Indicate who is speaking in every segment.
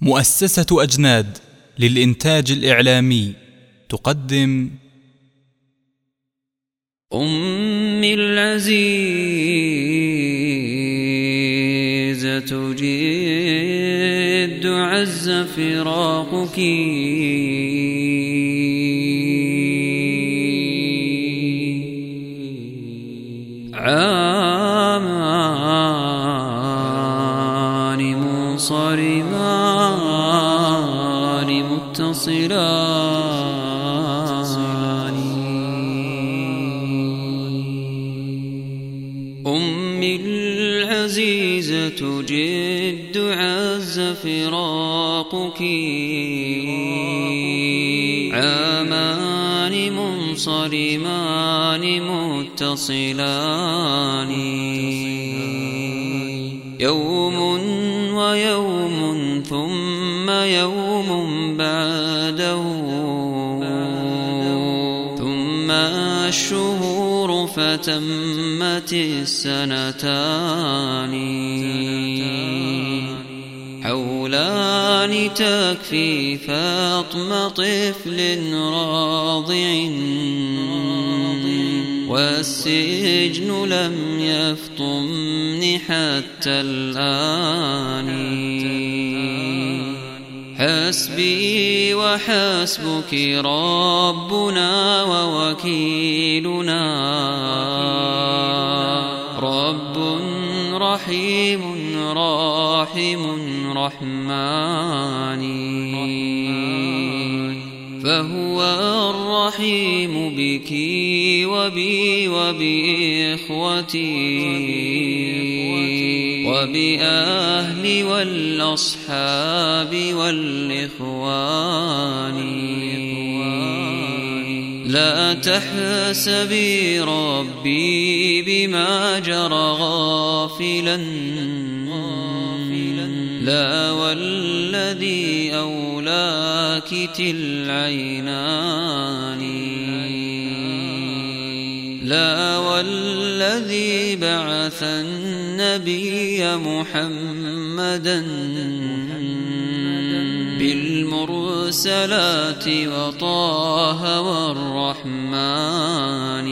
Speaker 1: مؤسسة أجناد للإنتاج الإعلامي تقدم
Speaker 2: أمي العزيزة جد عز فراقك عامان منصرمان متصلان. أمي العزيزة جد عز فراقك عامان منصرمان متصلان. يوم ويوم ثم يوم بعده ثم الشهور فتمت السنتان. حولان تكفي فاطم طفل راضع والسجن لم يفطمن حتى الآن. حسبي وحسبك ربنا ووكيلنا رب رحيم راحم رحمن. فهو الرحيم بك وبي وبإخوتي وبأهلي والأصحاب والإخوان. لا تحسبي ربي بما جرى غافلا لا والذي أولاك العينان لا والذي بعث النبي محمدا بالمرسلات وطه والرحمن.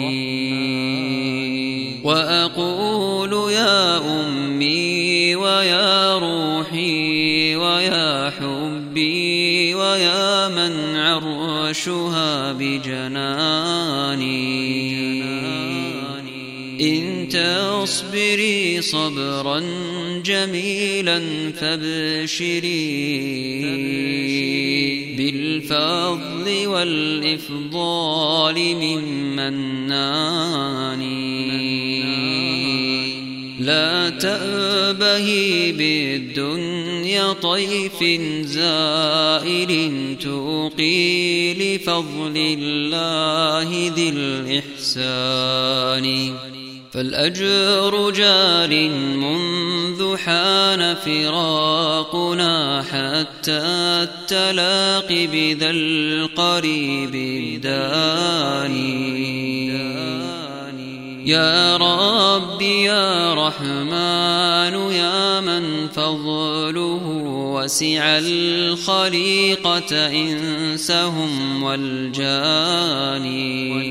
Speaker 2: وأقول يا أمي ويا روحي ويا حبي ويا من عرشها بجناني إن تصبري صبرا جميلا فابشري بالفضل والإفضال من منان. لا تأبهي بالدنيا طيف زائر توقي لفضل الله ذي الإحسان. فالأجر جار منذ حان فراقنا حتى التلاقي بذا القريب داني. يا رب يا رحمن يا من فضله وسع الخليقة إنسهم والجاني.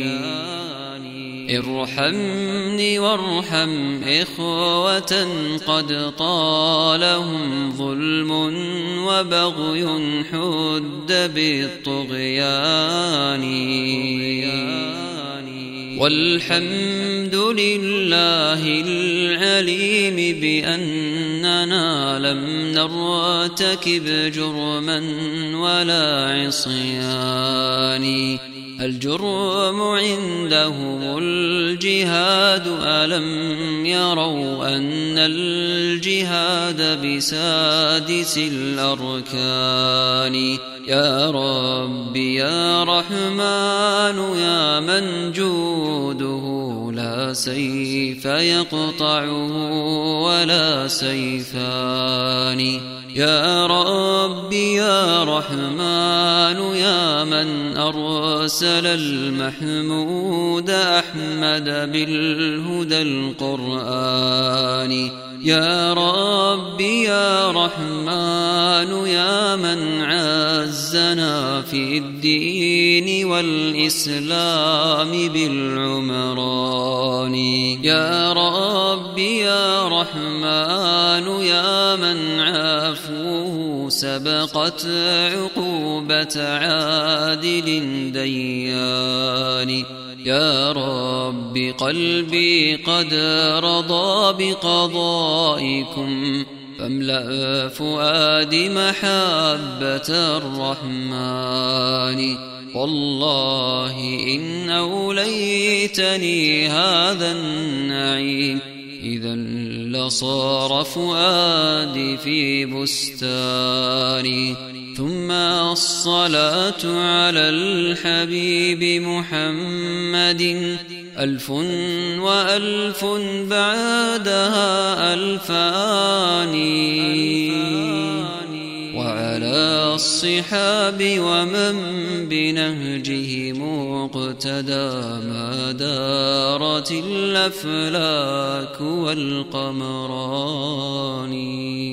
Speaker 2: ارحمني وارحم إخوة قد طالهم ظلم وبغي حد بالطغيان. والحمد لله العليم بأننا لم نرتكب جرما ولا عصيان. الجرم عندهم الجهاد ألم يروا أن الجهاد بسادس الأركان. يا رب يا رحمن يا من جوده لا سيف يقطعه ولا سيفان. يا رب يا رحمن يا من أرسل المحمود أحمد بالهدى القرآن. يا ربي يا رحمن يا من عزنا في الدين والإسلام بالعمران. يا ربي يا رحمن يا من عفوه سبقت عقوبة عادل ديان. يا رب قلبي قد رضى بقضائكم فاملأ فؤادي محبة الرحمن. والله إن أوليتني هذا النعيم إذا لصار فؤادي في بستاني. ثم الصلاة على الحبيب محمد 1000 وألف بعدها ألفان. وعلى الصحاب ومن بنهجه مقتدى ما دارت الأفلاك والقمران.